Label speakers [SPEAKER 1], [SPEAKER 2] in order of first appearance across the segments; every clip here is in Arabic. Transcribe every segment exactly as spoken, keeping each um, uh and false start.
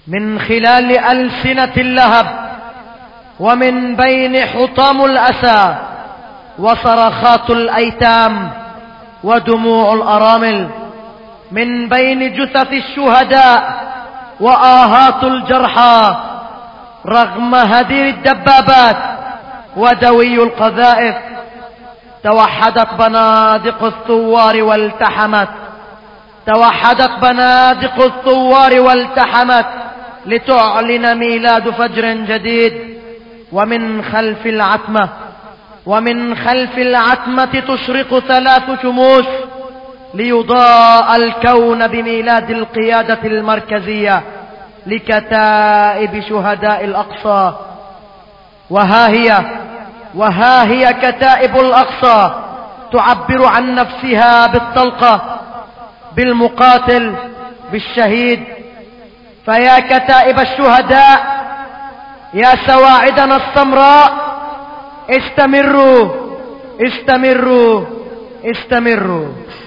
[SPEAKER 1] من خلال ألسنة اللهب ومن بين حطام الأسى وصرخات الأيتام ودموع الأرامل، من بين جثث الشهداء وآهات الجرحى رغم هدير الدبابات ودوي القذائف، توحدت بنادق الثوار والتحمت توحدت بنادق الثوار والتحمت لتعلن ميلاد فجر جديد. ومن خلف العتمة ومن خلف العتمة تشرق ثلاث شموس ليضاء الكون بميلاد القيادة المركزية لكتائب شهداء الأقصى. وها هي وها هي كتائب الأقصى تعبر عن نفسها بالطلقة، بالمقاتل، بالشهيد. فيا كتائب الشهداء، يا سواعدنا السمراء، استمروا استمروا استمروا.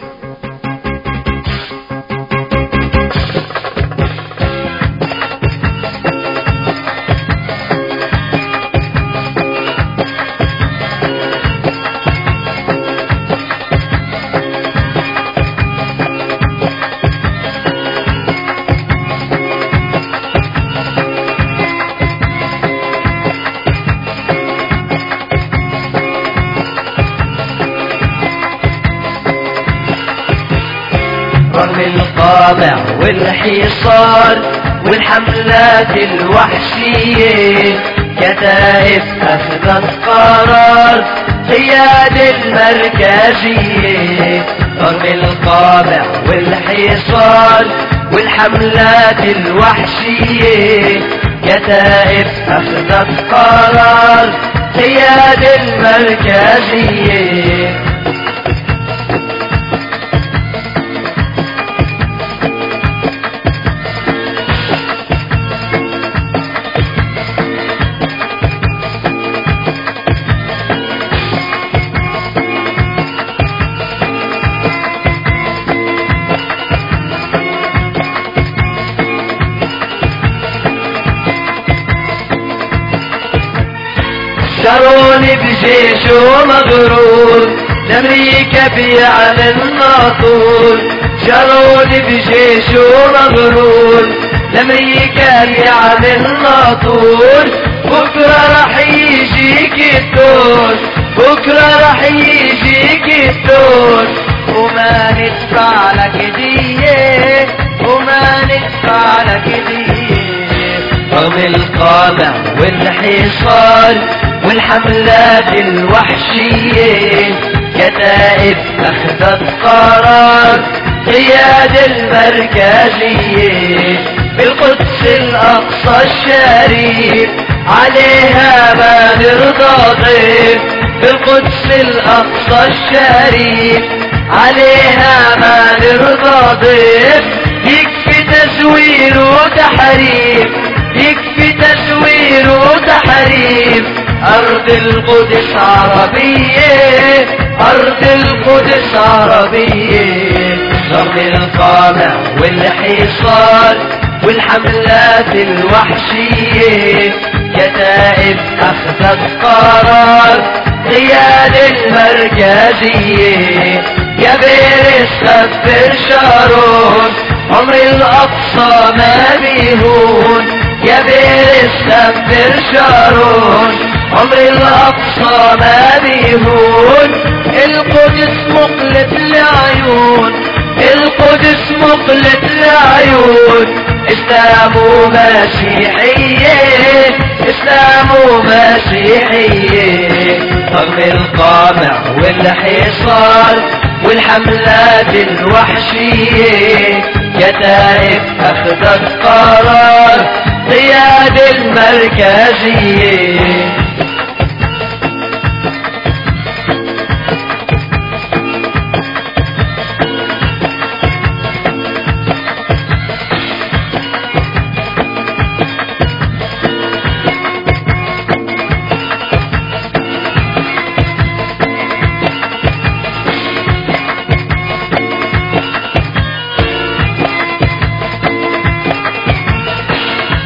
[SPEAKER 2] رغم القامع والحصار والحملات الوحشية، كتائب أخذت قرار قياد المركزية. رغم القامع والحصار والحملات الوحشية، كتائب أخذت قرار قياد المركزية. شاروني بجيش ومغرور لأمريكا بيعلن ناطور. شاروني بجيش ومغرور لأمريكا بيعلن ناطور. بكرة رح يجيك الدور، بكرة رح يجيك الدور، وما ندفع لك دية، وما ندفع لك دية. رغم القامع والحصار والحملات الوحشية، كتائب أخذت قرار قياد المركزية. بالقدس الأقصى الشريف عليها ما نرضى ضيف. بالقدس الأقصى الشريف عليها ما نرضى ضيف. يكفي تزوير وتحريف، يكفي تزوير وتحريف. أرض القدس عربية، أرض القدس عربية. رغم القامع والحصار والحملات الوحشية، كتائب أخذت قرار قياد المركزية. يا بير السفر شارون عمر الأقصى ما بيهون. يا بير السفر شارون عمر الأقصى ما بيهون. القدس مقلة العيون، القدس مقلة العيون. إسلام ومسيحية، إسلام ومسيحية. رغم القامع والحصار والحملات الوحشية، كتائب أخذت قرار قياد المركزية.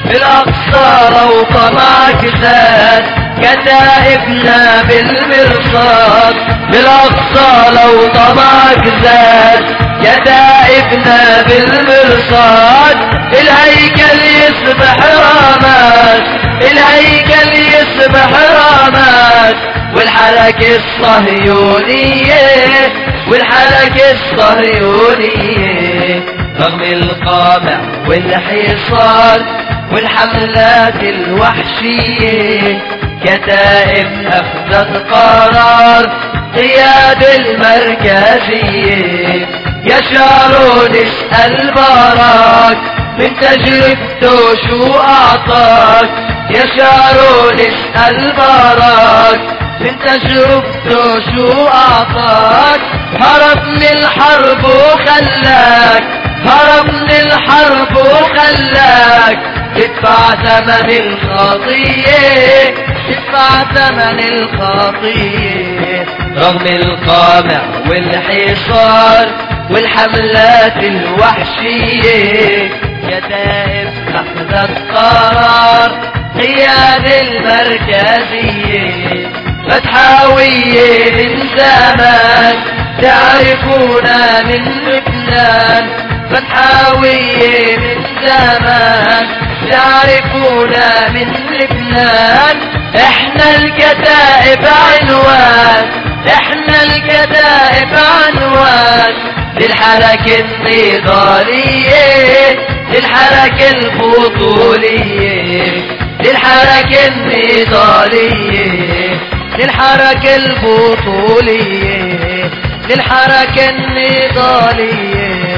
[SPEAKER 2] بالأقصى لو طمعك زاد كتائبنا بالمرصاد. بالأقصى لو طمعك زاد كتائبنا بالمرصاد. الهيكل يسبح رامات، الهيكل يسبح رامات، والحركة الصهيونية، والحركة الصهيونية رغم القامع والحصار والحملات الوحشية كتائب أخذت قرار قياد المركزية. يا شارون اسأل باراك من تجربته شو أعطاك. يا شارون اسأل باراك من تجربته شو أعطاك. هرب من الحرب وخلاك، هرب من الحرب وخلاك تدفع ثمن الخطية، تدفع ثمن الخطية رغم القامع والحصار والحملات الوحشية كتائب أخذت قرار قياد المركزية. فتحاوية من زمان تعرفونا من لبنان، فتحاوية من زمان تعرفونا من لبنان. احنا الكتائب عنوان، احنا الكتائب عنوان للحركة النضالية، للحركة البطولية، للحركة النضالية، للحركة البطولية، للحركة النضالية.